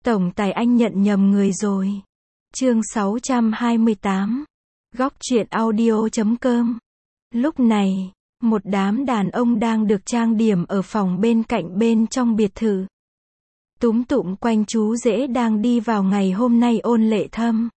Tổng tài anh nhận nhầm người rồi. Chương 628. Góc truyện audio.com. Lúc này, một đám đàn ông đang được trang điểm ở phòng bên cạnh bên trong biệt thự. Túm tụm quanh chú rể đang đi vào ngày hôm nay Ôn Lệ Thâm.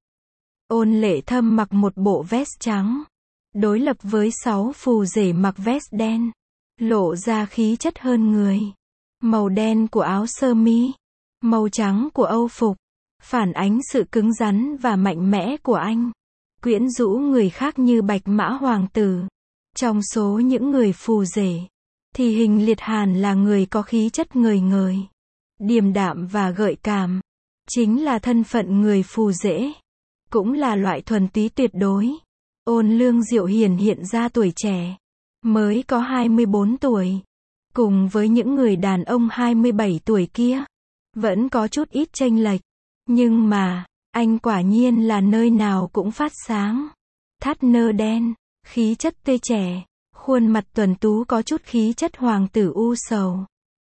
Ôn Lệ Thâm mặc một bộ vest trắng, đối lập với 6 phù rể mặc vest đen, lộ ra khí chất hơn người. Màu đen của áo sơ mi, màu trắng của âu phục, phản ánh sự cứng rắn và mạnh mẽ của anh, quyến rũ người khác như Bạch Mã Hoàng tử. Trong số những người phù rể, thì Hình Liệt Hàn là người có khí chất ngời ngời, điềm đạm và gợi cảm. Chính là thân phận người phù rể, cũng là loại thuần túy tuyệt đối. Ôn Lương Diệu Hiền hiện ra tuổi trẻ, mới có 24 tuổi. Cùng với những người đàn ông 27 tuổi kia, vẫn có chút ít chênh lệch. Nhưng mà, anh quả nhiên là nơi nào cũng phát sáng. Thắt nơ đen, khí chất tươi trẻ, khuôn mặt tuấn tú có chút khí chất hoàng tử u sầu.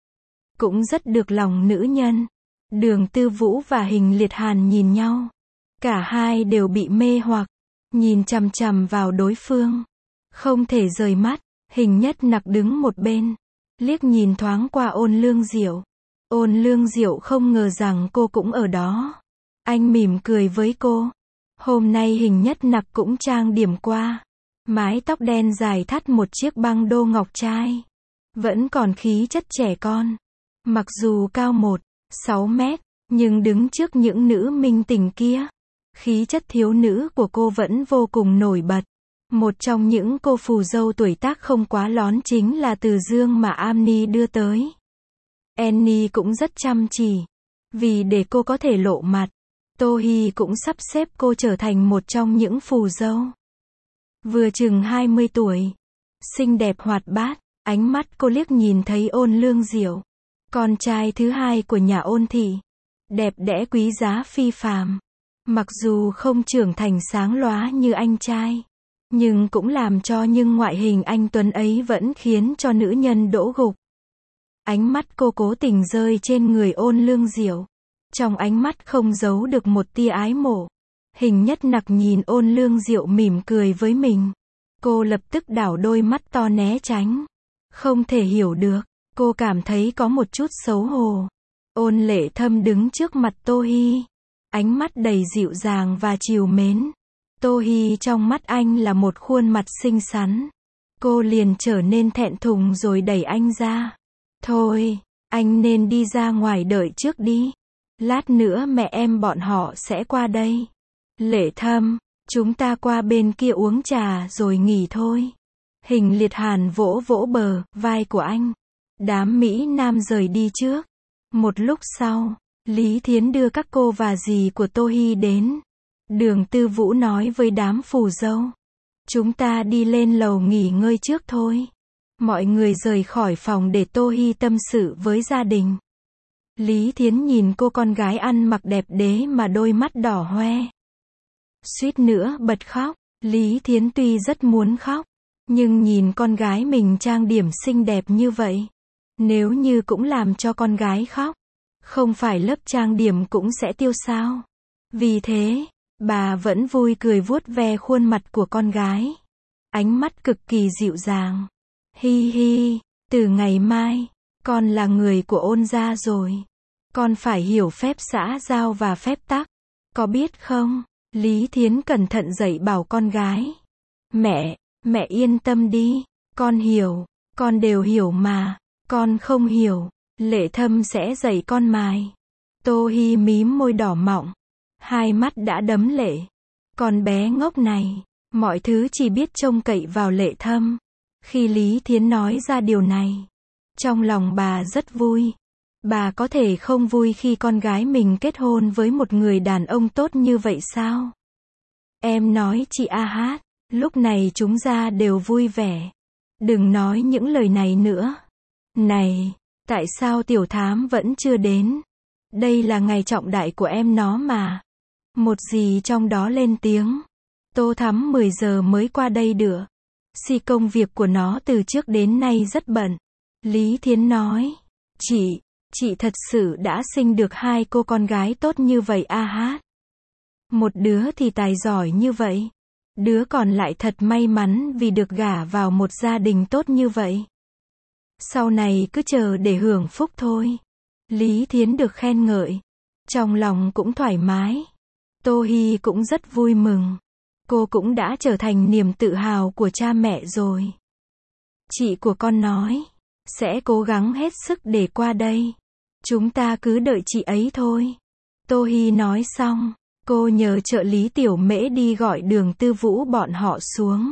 Cũng rất được lòng nữ nhân. Đường Tư Vũ và Hình Liệt Hàn nhìn nhau. Cả hai đều bị mê hoặc, nhìn chằm chằm vào đối phương. Không thể rời mắt. Hình Nhất Nặc đứng một bên, liếc nhìn thoáng qua Ôn Lương Diệu. Ôn Lương Diệu không ngờ rằng cô cũng ở đó. Anh mỉm cười với cô. Hôm nay Hình Nhất Nặc cũng trang điểm qua. Mái tóc đen dài thắt một chiếc băng đô ngọc trai. Vẫn còn khí chất trẻ con. Mặc dù cao 1,6 mét, nhưng đứng trước những nữ minh tình kia, khí chất thiếu nữ của cô vẫn vô cùng nổi bật. Một trong những cô phù dâu tuổi tác không quá lón chính là Từ Dương mà Amni đưa tới. Annie cũng rất chăm chỉ. Vì để cô có thể lộ mặt, Tô Hi cũng sắp xếp cô trở thành một trong những phù dâu. Vừa chừng 20 tuổi, xinh đẹp hoạt bát, ánh mắt cô liếc nhìn thấy Ôn Lương Diệu, con trai thứ hai của nhà Ôn thị, đẹp đẽ quý giá phi phàm. Mặc dù không trưởng thành sáng lóa như anh trai, nhưng cũng làm cho nhưng ngoại hình anh tuấn ấy vẫn khiến cho nữ nhân đỗ gục. Ánh mắt cô cố tình rơi trên người Ôn Lương Diệu. Trong ánh mắt không giấu được một tia ái mộ. Hình Nhất Nặc nhìn Ôn Lương Diệu mỉm cười với mình. Cô lập tức đảo đôi mắt to né tránh. Không thể hiểu được. Cô cảm thấy có một chút xấu hổ. Ôn Lệ Thâm đứng trước mặt Tô Hi. Ánh mắt đầy dịu dàng và trìu mến. Tô Hi trong mắt anh là một khuôn mặt xinh xắn. Cô liền trở nên thẹn thùng rồi đẩy anh ra. Thôi, anh nên đi ra ngoài đợi trước đi. Lát nữa mẹ em bọn họ sẽ qua đây. Lệ Thâm, chúng ta qua bên kia uống trà rồi nghỉ thôi. Hình Liệt Hàn vỗ vỗ bờ vai của anh. Đám Mỹ Nam rời đi trước. Một lúc sau, Lý Thiến đưa các cô và dì của Tô Hi đến. Đường Tư Vũ nói với đám phù dâu. Chúng ta đi lên lầu nghỉ ngơi trước thôi. Mọi người rời khỏi phòng để Tô Hi tâm sự với gia đình. Lý Thiến nhìn cô con gái ăn mặc đẹp đẽ mà đôi mắt đỏ hoe. Suýt nữa bật khóc. Lý Thiến tuy rất muốn khóc, nhưng nhìn con gái mình trang điểm xinh đẹp như vậy, nếu như cũng làm cho con gái khóc, không phải lớp trang điểm cũng sẽ tiêu sao. Vì thế, bà vẫn vui cười vuốt ve khuôn mặt của con gái. Ánh mắt cực kỳ dịu dàng. Hi hi, từ ngày mai, con là người của Ôn gia rồi. Con phải hiểu phép xã giao và phép tắc. Có biết không? Lý Thiến cẩn thận dạy bảo con gái. Mẹ yên tâm đi. Con hiểu, con đều hiểu mà. Con không hiểu, Lệ Thâm sẽ dạy con mài. Tô Hi mím môi đỏ mọng. Hai mắt đã đẫm lệ. Con bé ngốc này, mọi thứ chỉ biết trông cậy vào Lệ Thâm. Khi Lý Thiến nói ra điều này, trong lòng bà rất vui. Bà có thể không vui khi con gái mình kết hôn với một người đàn ông tốt như vậy sao? Em nói chị A Hát, lúc này chúng ra đều vui vẻ. Đừng nói những lời này nữa. Này, tại sao Tiểu Thám vẫn chưa đến? Đây là ngày trọng đại của em nó mà. Một gì trong đó lên tiếng. Tô Thắm 10 giờ mới qua đây được. Công việc của nó từ trước đến nay rất bận. Lý Thiến nói. Chị thật sự đã sinh được hai cô con gái tốt như vậy a hát. Một đứa thì tài giỏi như vậy. Đứa còn lại thật may mắn vì được gả vào một gia đình tốt như vậy. Sau này cứ chờ để hưởng phúc thôi. Lý Thiến được khen ngợi. Trong lòng cũng thoải mái. Tô Hi cũng rất vui mừng. Cô cũng đã trở thành niềm tự hào của cha mẹ rồi. Chị của con nói, sẽ cố gắng hết sức để qua đây. Chúng ta cứ đợi chị ấy thôi. Tô Hi nói xong, cô nhờ trợ lý Tiểu Mễ đi gọi Đường Tư Vũ bọn họ xuống.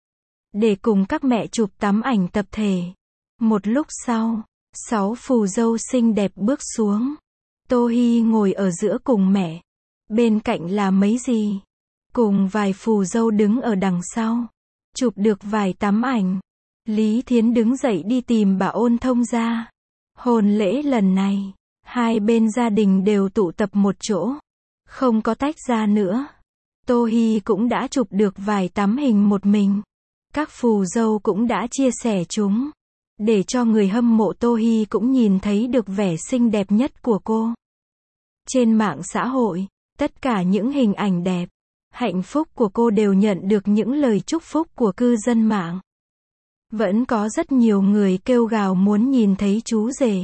Để cùng các mẹ chụp tấm ảnh tập thể. Một lúc sau, 6 phù dâu xinh đẹp bước xuống. Tô Hi ngồi ở giữa cùng mẹ. Bên cạnh là mấy dì. Cùng vài phù dâu đứng ở đằng sau. Chụp được vài tấm ảnh. Lý Thiến đứng dậy đi tìm bà Ôn Thông ra. Hôn lễ lần này, hai bên gia đình đều tụ tập một chỗ. Không có tách ra nữa. Tô Hi cũng đã chụp được vài tấm hình một mình. Các phù dâu cũng đã chia sẻ chúng. Để cho người hâm mộ Tô Hi cũng nhìn thấy được vẻ xinh đẹp nhất của cô. Trên mạng xã hội, tất cả những hình ảnh đẹp, hạnh phúc của cô đều nhận được những lời chúc phúc của cư dân mạng. Vẫn có rất nhiều người kêu gào muốn nhìn thấy chú rể.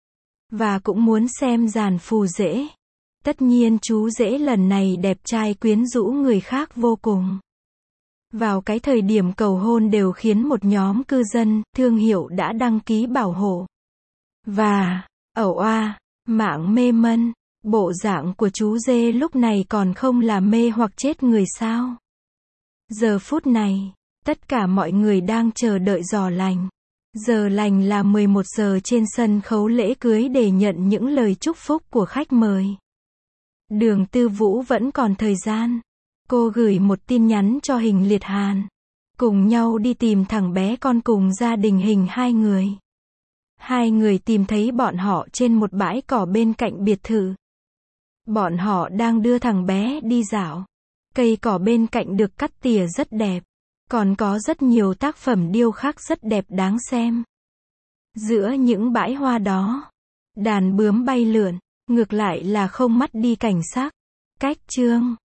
Và cũng muốn xem dàn phù rể. Tất nhiên chú rể lần này đẹp trai quyến rũ người khác vô cùng. Vào cái thời điểm cầu hôn đều khiến một nhóm cư dân, thương hiệu đã đăng ký bảo hộ. Và, ẩu oa, mạng mê mân, bộ dạng của chú dê lúc này còn không là mê hoặc chết người sao? Giờ phút này, tất cả mọi người đang chờ đợi giò lành. Giờ lành là 11 giờ trên sân khấu lễ cưới để nhận những lời chúc phúc của khách mời. Đường Tư Vũ vẫn còn thời gian. Cô gửi một tin nhắn cho Hình Liệt Hàn. Cùng nhau đi tìm thằng bé con cùng gia đình Hình hai người. Hai người tìm thấy bọn họ trên một bãi cỏ bên cạnh biệt thự. Bọn họ đang đưa thằng bé đi dạo. Cây cỏ bên cạnh được cắt tỉa rất đẹp. Còn có rất nhiều tác phẩm điêu khắc rất đẹp đáng xem. Giữa những bãi hoa đó, đàn bướm bay lượn, ngược lại là không mất đi cảnh sắc. Cách chương